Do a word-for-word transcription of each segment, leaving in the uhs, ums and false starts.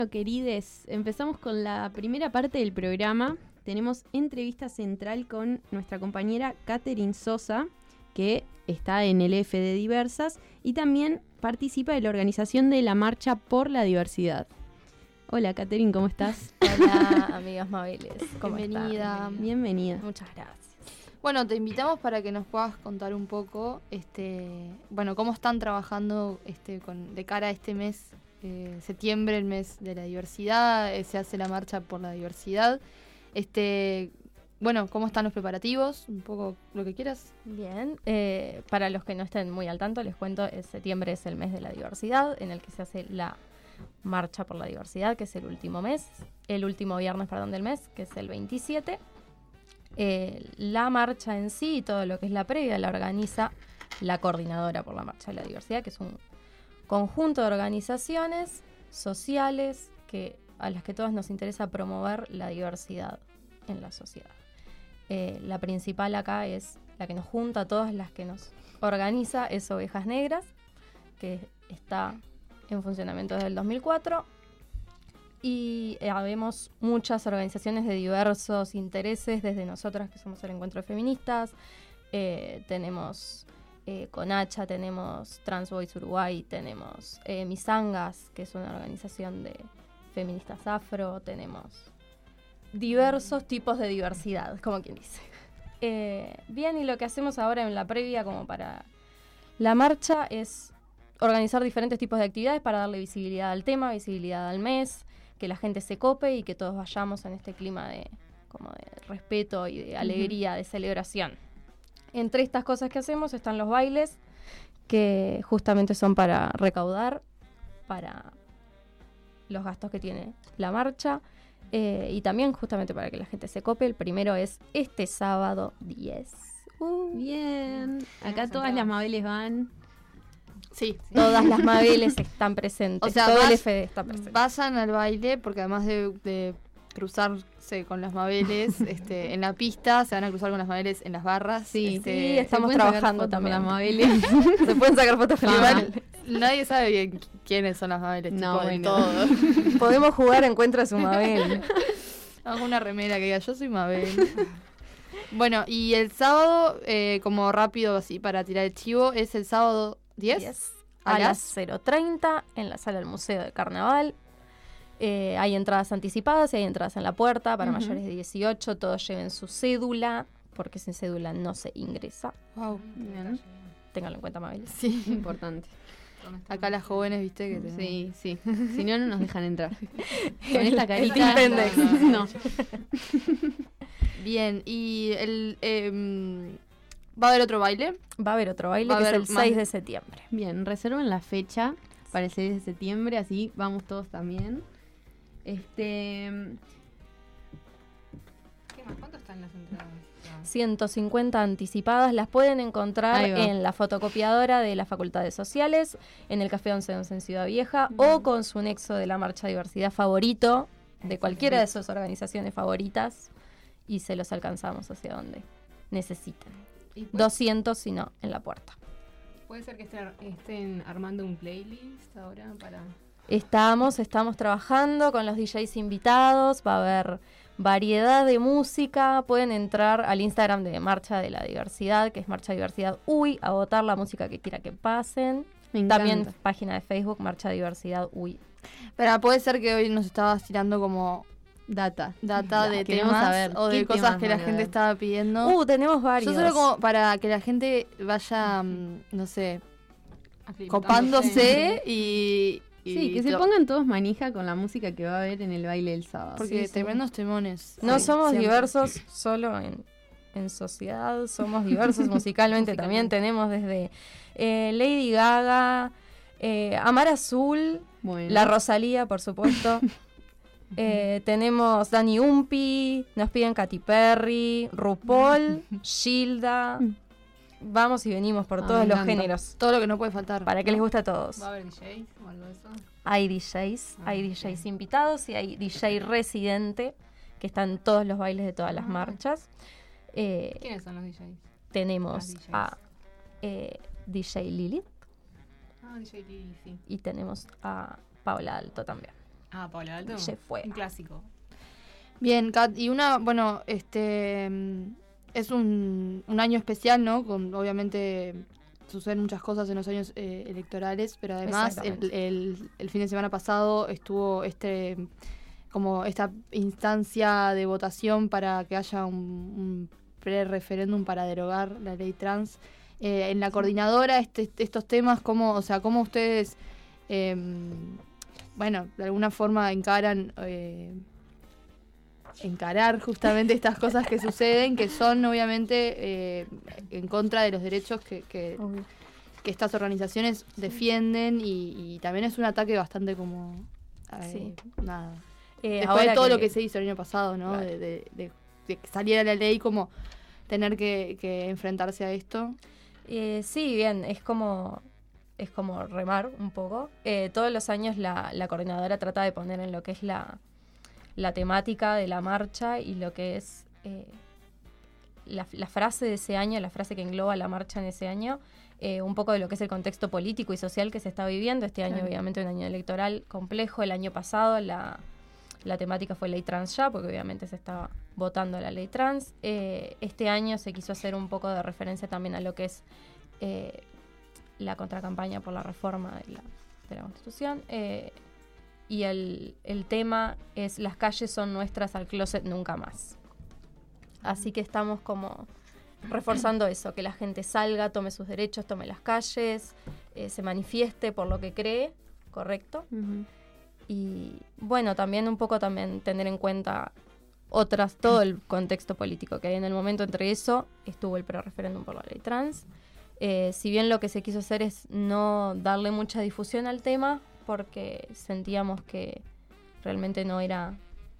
Bueno, querides, empezamos con la primera parte del programa. Tenemos entrevista central con nuestra compañera Catherine Sosa, que está en el F de Diversas y también participa de la organización de la Marcha por la Diversidad. Hola, Catherine, ¿cómo estás? Hola, amigas Mabeles. ¿Cómo Bienvenida. están? Bienvenida. Muchas gracias. Bueno, te invitamos para que nos puedas contar un poco, este, bueno, cómo están trabajando este, con, de cara a este mes, eh, septiembre, el mes de la diversidad, eh, se hace la marcha por la diversidad. Este, bueno, cómo están los preparativos, un poco lo que quieras. Bien, eh, para los que no estén muy al tanto, les cuento, el septiembre es el mes de la diversidad, en el que se hace la Marcha por la Diversidad, que es el último mes, el último viernes, perdón, del mes, que es el veintisiete. Eh, la marcha en sí y todo lo que es la previa la organiza la Coordinadora por la Marcha de la Diversidad, que es un conjunto de organizaciones sociales que, a las que todas nos interesa promover la diversidad en la sociedad. Eh, la principal acá es la que nos junta, todas las que nos organiza, es Ovejas Negras, que está en funcionamiento desde el dos mil cuatro. Y eh, habemos muchas organizaciones de diversos intereses, desde nosotras que somos el Encuentro de Feministas, eh, tenemos eh, Conacha, tenemos Trans Boys Uruguay, tenemos eh, Misangas, que es una organización de feministas afro, tenemos diversos tipos de diversidad, como quien dice. Eh, bien, y lo que hacemos ahora en la previa como para la marcha es organizar diferentes tipos de actividades para darle visibilidad al tema, visibilidad al mes, que la gente se cope y que todos vayamos en este clima de, como de respeto y de alegría, uh-huh. de celebración. Entre estas cosas que hacemos están los bailes, que justamente son para recaudar, para los gastos que tiene la marcha, eh, y también justamente para que la gente se cope. El primero es este sábado diez. Uh, bien, acá todas las Mabeles van. Sí, todas las Mabeles están presentes, o sea, todo vas, el F D está presente. Vayan al baile porque además de, de cruzarse con las Mabeles este, en la pista, se van a cruzar con las Mabeles en las barras. Sí, este, sí, estamos trabajando también con las Mabeles. Se pueden sacar fotos con las Mabeles. Nadie sabe bien quiénes son las Mabeles, no, tipo, bueno. todo. Podemos jugar Encuentra a su Mabel. Hago una remera que diga yo soy Mabel. Bueno, y el sábado, eh, como rápido así para tirar el chivo, es el sábado diez a, a las cero treinta en la sala del Museo de Carnaval. Eh, hay entradas anticipadas y hay entradas en la puerta para uh-huh. mayores de dieciocho. Todos lleven su cédula, porque sin cédula no se ingresa. Wow, bien. Ténganlo en cuenta, Mabel. Sí, importante. Acá las jóvenes, viste que te... Sí, sí. Si no, no nos dejan entrar. Con esta carita. No, no, no. no. Bien, y el... Eh, ¿va a haber otro baile? Va a haber otro baile, que es el seis de septiembre. Bien, reserven la fecha para el seis de septiembre, así vamos todos también. Este... ¿Qué más? ¿Cuánto están las entradas? ciento cincuenta anticipadas, las pueden encontrar en la fotocopiadora de la Facultad de Sociales, en el Café once once en Ciudad Vieja, uh-huh. o con su nexo de la Marcha Diversidad favorito, de cualquiera de sus organizaciones favoritas, y se los alcanzamos hacia donde necesiten. doscientos, si no, en la puerta. ¿Puede ser que estén, estén armando un playlist ahora para...? Estamos, estamos trabajando con los D Js invitados, va a haber variedad de música. Pueden entrar al Instagram de Marcha de la Diversidad, que es Marcha Diversidad U Y, a votar la música que quiera que pasen. Me También página de Facebook, Marcha Diversidad U Y. Pero puede ser que hoy nos estabas tirando como... Data. Data de Queremos temas saber o de cosas que la gente estaba pidiendo. Uh, tenemos varios. Yo solo como para que la gente vaya, no sé, copándose y... Y sí, que se pongan todos manija con la música que va a haber en el baile del sábado. Porque sí, tremendos temones. No sí, somos siempre. diversos solo en, en sociedad, somos diversos musicalmente. También tenemos desde eh, Lady Gaga, eh, Amar Azul, bueno. La Rosalía, por supuesto. eh, tenemos Dani Umpi, nos piden Katy Perry, RuPaul, Gilda... Vamos y venimos por ah, todos los géneros. Todo lo que no puede faltar. Para que les guste a todos. ¿Va a haber D Js o algo de eso? Hay D Js, ah, hay D Js bien. invitados y hay D J residente que está en todos los bailes de todas ah, las marchas. Eh, ¿Quiénes son los D Js? Tenemos D Js. a eh, D J Lilith. Ah, D J Lilith, sí. Y tenemos a Paola Alto también. Ah, Paula Alto. Se fue. Un clásico. Bien, Kat, y una, bueno, este mm, es un, un año especial, ¿no? Con, obviamente suceden muchas cosas en los años eh, electorales, pero además el, Exactamente. el, el fin de semana pasado estuvo este como esta instancia de votación para que haya un, un pre-referéndum para derogar la ley trans. Eh, en la coordinadora, este, estos temas, ¿cómo, o sea, cómo ustedes, eh, bueno, de alguna forma encaran... Eh, encarar justamente estas cosas que suceden, que son obviamente eh, en contra de los derechos que, que, Obvio. que estas organizaciones defienden y, y también es un ataque bastante como eh, Sí. nada Eh, después ahora de todo lo que se hizo el año pasado, ¿no? Claro. De, de, de- de que saliera la ley, como tener que, que enfrentarse a esto. Eh, sí, bien, es como, es como remar un poco. Eh, todos los años la, la coordinadora trata de poner en lo que es la, la temática de la marcha y lo que es eh, la, la frase de ese año, la frase que engloba la marcha en ese año, eh, un poco de lo que es el contexto político y social que se está viviendo. Este año, Claro. obviamente, un año electoral complejo. El año pasado la, la temática fue ley trans ya, porque obviamente se estaba votando la ley trans. Eh, este año se quiso hacer un poco de referencia también a lo que es eh, la contracampaña por la reforma de la, de la Constitución. Eh, y el, el tema es las calles son nuestras, al closet nunca más. Así que estamos como reforzando eso, que la gente salga, tome sus derechos, tome las calles, eh, se manifieste por lo que cree, ¿correcto? Ujú. Y bueno, también un poco también tener en cuenta otras, todo el contexto político que hay en el momento. Entre eso estuvo el pre-referéndum por la ley trans. Eh, si bien lo que se quiso hacer es no darle mucha difusión al tema, porque sentíamos que realmente no era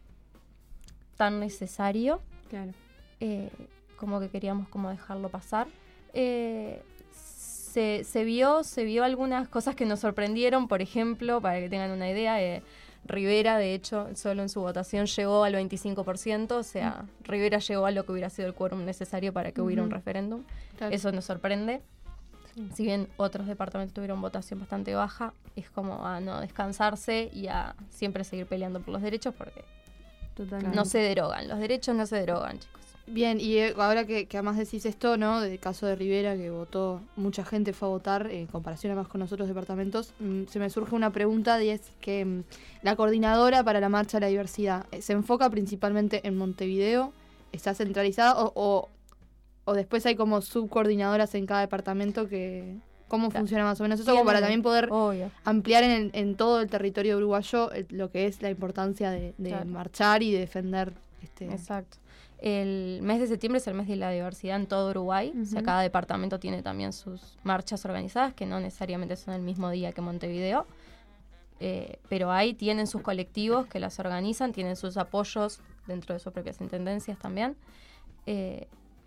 tan necesario, Claro. eh, como que queríamos como dejarlo pasar. Eh, se, se vio, se vio algunas cosas que nos sorprendieron, por ejemplo, para que tengan una idea, eh, Rivera, de hecho, solo en su votación llegó al veinticinco por ciento, o sea, mm. Rivera llegó a lo que hubiera sido el quórum necesario para que uh-huh. hubiera un referéndum. Claro. Eso nos sorprende. Sí. Si bien otros departamentos tuvieron votación bastante baja, es como a no descansarse y a siempre seguir peleando por los derechos, porque Totalmente. no se derogan, los derechos no se derogan, chicos. Bien, y eh, ahora que, que además decís esto, ¿no? Del caso de Rivera, que votó, mucha gente fue a votar, eh, en comparación además con los otros departamentos, mmm, se me surge una pregunta y es que mmm, la coordinadora para la Marcha de la Diversidad, eh, ¿se enfoca principalmente en Montevideo? ¿Está centralizada o, o, o después hay como subcoordinadoras en cada departamento que... ¿Cómo claro. funciona más o menos eso? Como para también poder Obvio. ampliar en, en todo el territorio uruguayo eh, lo que es la importancia de, de claro. marchar y de defender. Este... Exacto. El mes de septiembre es el mes de la diversidad en todo Uruguay. Uh-huh. O sea, cada departamento tiene también sus marchas organizadas, que no necesariamente son el mismo día que Montevideo. Eh, pero ahí tienen sus colectivos que las organizan, tienen sus apoyos dentro de sus propias intendencias también. Eh,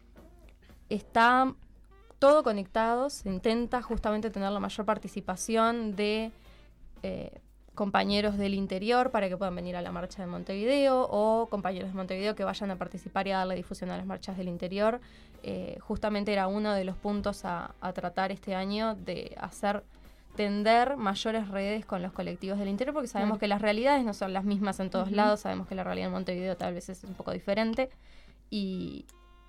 está todo conectado, se intenta justamente tener la mayor participación de eh, compañeros del interior para que puedan venir a la marcha de Montevideo o compañeros de Montevideo que vayan a participar y a darle difusión a las marchas del interior. Eh, justamente era uno de los puntos a, a tratar este año, de hacer tender mayores redes con los colectivos del interior, porque sabemos claro. que las realidades no son las mismas en todos uh-huh. lados, sabemos que la realidad en Montevideo tal vez es un poco diferente, y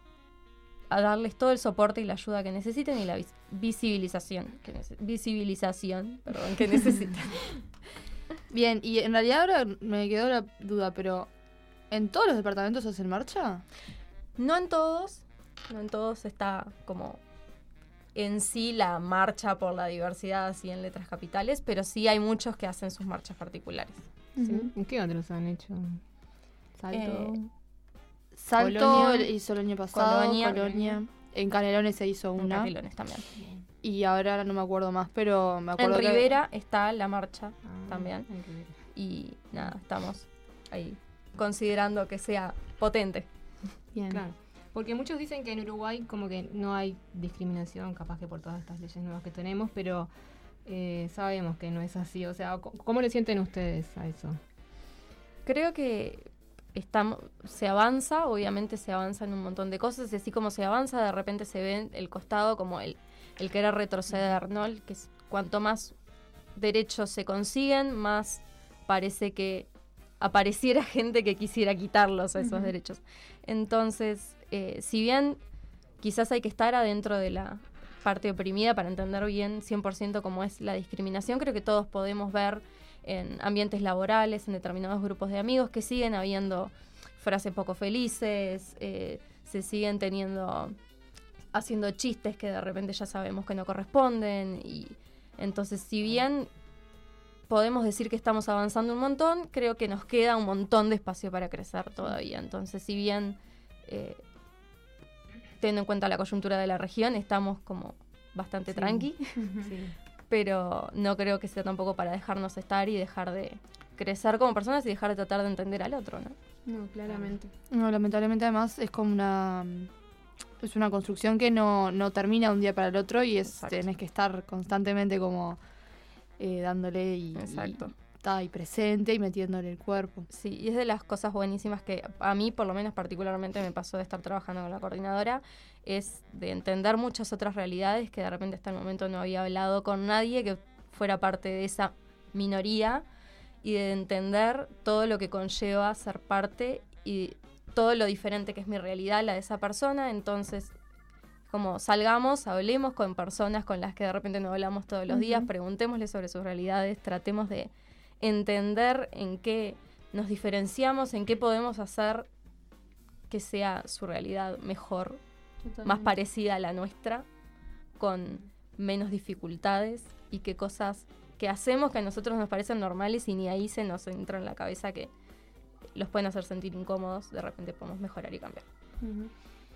a darles todo el soporte y la ayuda que necesiten y la vis- visibilización que nece- visibilización perdón, que necesiten. Bien, y en realidad ahora me quedó la duda, pero ¿en todos los departamentos hacen marcha? No en todos, no en todos está como en sí la marcha por la diversidad así en letras capitales, pero sí hay muchos que hacen sus marchas particulares. Uh-huh. ¿Sí? ¿En qué otros han hecho? Salto. Eh, Salto Colonia, hizo el año pasado, Colonia, Colonia. En Canelones se hizo una. En Canelones también. Y ahora no me acuerdo más, pero me acuerdo en que... Rivera está la marcha ah, también. Y nada, estamos ahí considerando que sea potente. Bien. Claro. Porque muchos dicen que en Uruguay como que no hay discriminación, capaz que por todas estas leyes nuevas que tenemos, pero eh, sabemos que no es así. O sea, ¿cómo le sienten ustedes a eso? Creo que estamos, se avanza, obviamente se avanza en un montón de cosas, y así como se avanza, de repente se ve el costado como el, el querer retroceder, ¿no? El que es, cuanto más derechos se consiguen, más parece que apareciera gente que quisiera quitarlos a esos Ujú. derechos. Entonces, eh, si bien quizás hay que estar adentro de la parte oprimida para entender bien cien por ciento cómo es la discriminación, creo que todos podemos ver en ambientes laborales, en determinados grupos de amigos, que siguen habiendo frases poco felices, eh, se siguen teniendo, haciendo chistes que de repente ya sabemos que no corresponden, y entonces si bien podemos decir que estamos avanzando un montón, creo que nos queda un montón de espacio para crecer todavía. Entonces, si bien eh, teniendo en cuenta la coyuntura de la región, estamos como bastante Sí. tranqui, Sí. pero no creo que sea tampoco para dejarnos estar y dejar de crecer como personas y dejar de tratar de entender al otro, ¿no? No, claramente. No, lamentablemente además es como una es una construcción que no, no termina de un día para el otro y es Exacto. tenés que estar constantemente como eh, dándole y, Exacto. y, ta, y presente y metiéndole el cuerpo. Sí, y es de las cosas buenísimas que a mí, por lo menos particularmente, me pasó de estar trabajando con la coordinadora, es de entender muchas otras realidades que de repente hasta el momento no había hablado con nadie que fuera parte de esa minoría, y de entender todo lo que conlleva ser parte y todo lo diferente que es mi realidad, la de esa persona. Entonces, como salgamos, hablemos con personas con las que de repente no hablamos todos los Ujú. días, preguntémosles sobre sus realidades, tratemos de entender en qué nos diferenciamos, en qué podemos hacer que sea su realidad mejor, más parecida a la nuestra, con menos dificultades, y qué cosas que hacemos que a nosotros nos parecen normales y ni ahí se nos entra en la cabeza que los pueden hacer sentir incómodos, de repente podemos mejorar y cambiar. Ujú.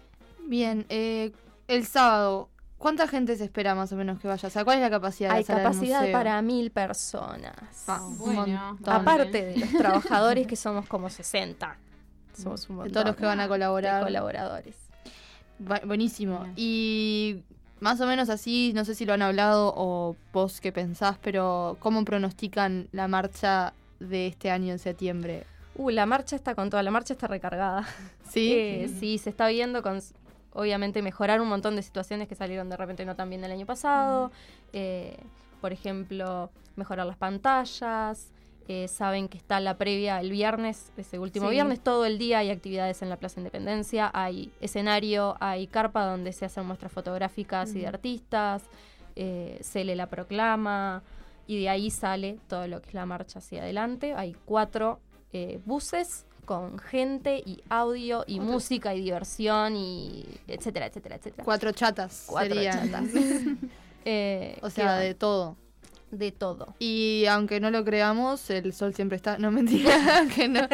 Bien, eh, el sábado, ¿cuánta gente se espera más o menos que vaya? O sea, ¿cuál es la capacidad de Hay la sala del capacidad museo? para mil personas. Ah, un Bueno, montón. Aparte de los trabajadores, que somos como sesenta. Somos un de montón. todos los que van a de colaborar. colaboradores. Bu- buenísimo. Bien. Y más o menos así, no sé si lo han hablado o vos qué pensás, pero ¿cómo pronostican la marcha de este año en septiembre? Uh, la marcha está con toda, la marcha está recargada. ¿Sí? Eh, sí, se está viendo con, obviamente, mejorar un montón de situaciones que salieron de repente no tan bien el año pasado. Eh, por ejemplo, mejorar las pantallas. Eh, saben que está la previa el viernes, ese último Sí. viernes, todo el día hay actividades en la Plaza Independencia, hay escenario, hay carpa donde se hacen muestras fotográficas y de Ujú. artistas, eh, se lee la proclama, y de ahí sale todo lo que es la marcha hacia adelante. Hay cuatro eh, buses con gente y audio y Cuatro. música y diversión y etcétera, etcétera, etcétera. Cuatro chatas. Cuatro serían. chatas. Eh, O sea, que de todo. de todo. Y aunque no lo creamos, el sol siempre está. No, mentira, que no.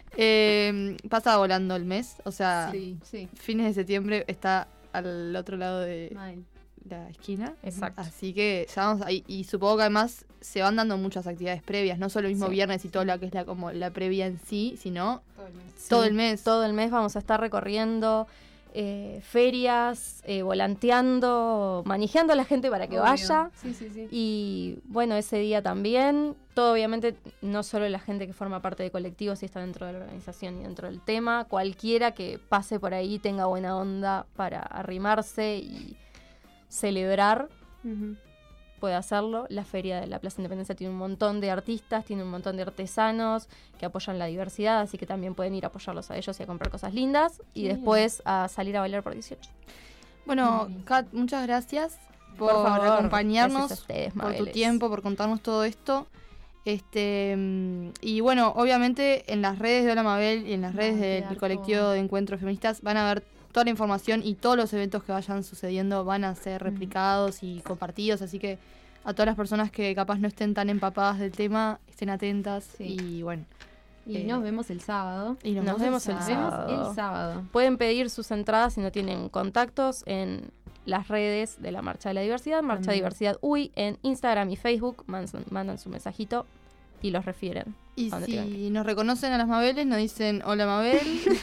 Eh, pasa volando el mes. O sea, Sí, sí. fines de septiembre está al otro lado de Mal. la esquina. Exacto. Así que ya vamos ahí. Y supongo que además se van dando muchas actividades previas. No solo el mismo Sí. viernes y todo lo que es la, como la previa en sí, sino Sí, todo el mes. Todo el mes vamos a estar recorriendo eh, ferias, eh, volanteando, manejando a la gente para que Obvio. vaya. Sí, sí, sí. Y bueno, ese día también, todo obviamente, no solo la gente que forma parte de colectivos y está dentro de la organización y dentro del tema, cualquiera que pase por ahí tenga buena onda para arrimarse y celebrar, Ujú. puede hacerlo. La Feria de la Plaza Independencia tiene un montón de artistas, tiene un montón de artesanos que apoyan la diversidad, así que también pueden ir a apoyarlos a ellos y a comprar cosas lindas, y Bien. después a salir a bailar por dieciocho. Bueno, Muy bien. Kat, muchas gracias por, Por favor, acompañarnos, gracias a ustedes, por tu Mabeles. tiempo, por contarnos todo esto. Este mm, y bueno, obviamente en las redes de Hola Mabel y en las Va a redes del quedar colectivo todo. de encuentros feministas van a ver toda la información, y todos los eventos que vayan sucediendo van a ser replicados y compartidos, así que a todas las personas que capaz no estén tan empapadas del tema, estén atentas. Sí. Y bueno, Y Eh, nos vemos el sábado. y nos, Nos vemos el Nos sábado. vemos el sábado. Pueden pedir sus entradas si no tienen contactos en las redes de la Marcha de la Diversidad, Marcha También. Diversidad U I, en Instagram y Facebook, mandan, mandan su mensajito y los refieren. Y ¿A dónde tengan si nos reconocen a las Mabeles, nos dicen hola Mabel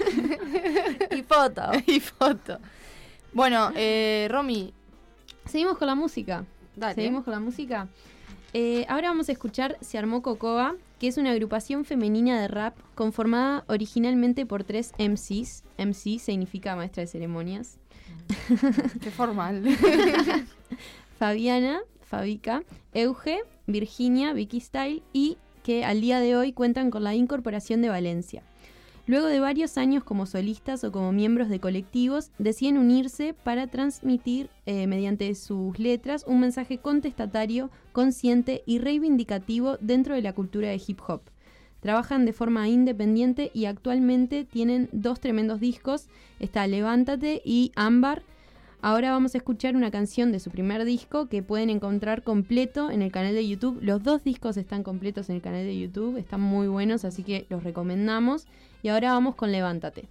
Y foto. y foto. Bueno, eh, Romy, Seguimos con la música. dale. Seguimos con la música. Eh, ahora vamos a escuchar Se Armó Cocoa, que es una agrupación femenina de rap conformada originalmente por tres M Cs. M C significa maestra de ceremonias. Qué formal. Fabiana, Fabica, Euge, Virginia, Vicky Style y que al día de hoy cuentan con la incorporación de Valencia. Luego de varios años como solistas o como miembros de colectivos, deciden unirse para transmitir eh, mediante sus letras un mensaje contestatario, consciente y reivindicativo dentro de la cultura de hip hop. Trabajan de forma independiente y actualmente tienen dos tremendos discos, está Levántate y Ámbar. Ahora vamos a escuchar una canción de su primer disco que pueden encontrar completo en el canal de YouTube. Los dos discos están completos en el canal de YouTube, están muy buenos, así que los recomendamos. Y ahora vamos con Levántate.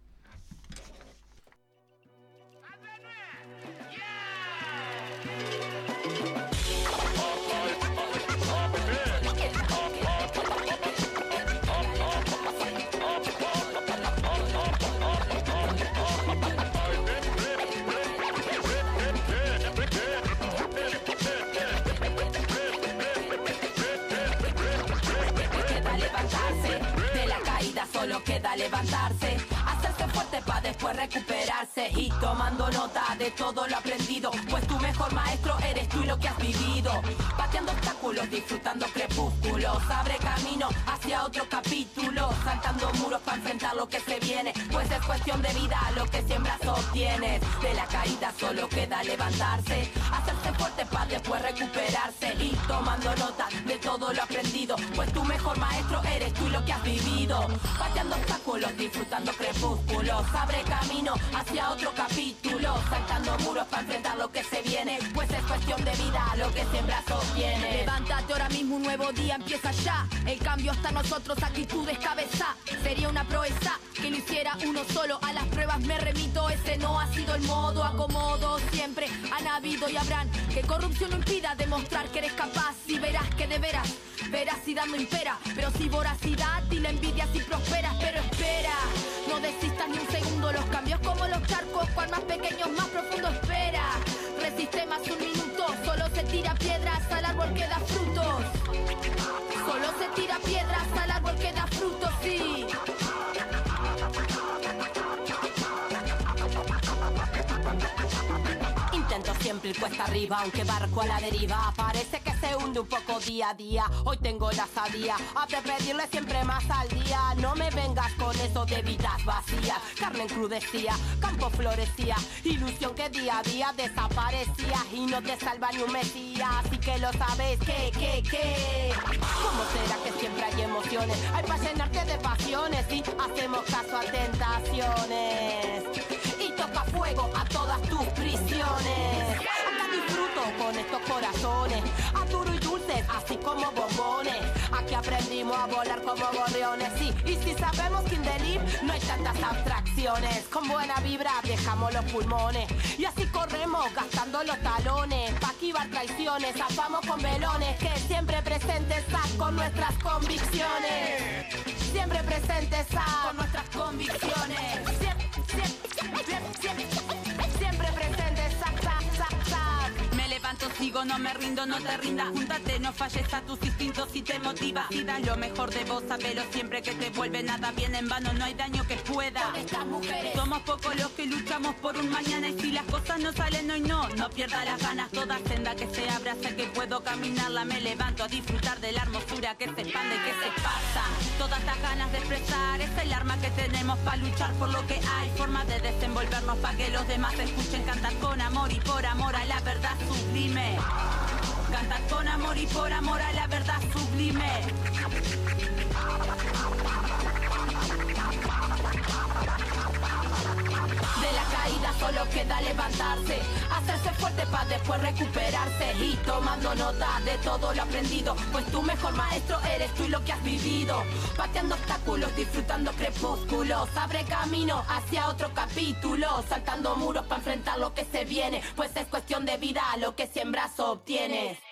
Solo queda levantarse, hacerse fuerte para después recuperarse y tomando nota de todo lo aprendido, pues tu mejor maestro eres tú y lo que has vivido, pateando obstáculos, disfrutando crepúsculos, abre camino hacia otro capítulo, saltando muros para enfrentar lo que se viene, pues es cuestión de vida lo que siembras obtienes, de la caída solo queda levantarse, hacerse fuerte para después recuperarse y tomando nota de todo lo aprendido, pues tu mejor maestro eres tú y lo que has vivido, pateando obstáculos, disfrutando crepúsculos, abre camino hacia otro capítulo, saltando muros para enfrentar lo que se viene, pues es cuestión de vida lo que siembras obtienes. Levántate ahora mismo, un nuevo día empieza ya, el cambio está en nosotros, actitudes cabeza, sería una proeza que lo hiciera uno solo, a las pruebas me remito, ese no ha sido el modo, acomodo siempre han habido y habrán, que corrupción no impida demostrar que eres capaz y verás que de veras, veracidad no impera, pero si voracidad y la envidia si prosperas, pero espera, no desistas ni un segundo, los cambios como los charcos, cual más pequeños más profundo espera, resiste más un minuto, solo se tira piedras al árbol que da frutos, solo se tira piedras al árbol que da frutos, sí. Intento siempre ir cuesta arriba, aunque barco a la deriva parece que se hunde un poco día a día. Hoy tengo la sadía, has de pedirle siempre más al día. No me vengas con eso de vidas vacías. Carne encrudecía, campo florecía, ilusión que día a día desaparecía y no te salva ni un mesías. Así que lo sabes, que, que, que ¿cómo será que siempre hay emociones? Hay para llenarte de pasiones y hacemos caso a tentaciones y toca fuego a todas tus prisiones. Acá disfruto con estos corazones, a duro y dulces, así como bombones. Aquí aprendimos a volar como gorriones, sí. Y si sabemos que in the live no hay tantas abstracciones, con buena vibra dejamos los pulmones y así corremos gastando los talones. Pa' esquivar traiciones, zafamos con velones, que siempre presentes estás con nuestras convicciones. Siempre presentes estás con nuestras convicciones. Siempre, siempre, siempre, siempre, siempre presentes estás. Me levanto, sigo, no me rindo, no te rindas. Júntate, no falles a tus instintos si te motiva. Si das lo mejor de vos, sabelo siempre que te vuelve nada bien en vano, no hay daño que pueda. Estas mujeres somos pocos los que luchamos por un mañana y si las cosas no salen hoy no, no pierda las ganas. Toda senda que se abra, sé que puedo caminarla. Me levanto a disfrutar de la hermosura que se expande, que se pasa. Todas estas ganas de expresar es el arma que tenemos para luchar por lo que hay. Forma de desenvolvernos para que los demás escuchen. Cantar con amor y por amor a la verdad sublime. Cantar con amor y por amor a la verdad sublime. De la caída solo queda levantarse, hacerse fuerte para después recuperarse y tomando nota de todo lo aprendido, pues tu mejor maestro eres tú y lo que has vivido, pateando obstáculos, disfrutando crepúsculos, abre camino hacia otro capítulo, saltando muros para enfrentar lo que se viene, pues es cuestión de vida, lo que siembras obtienes.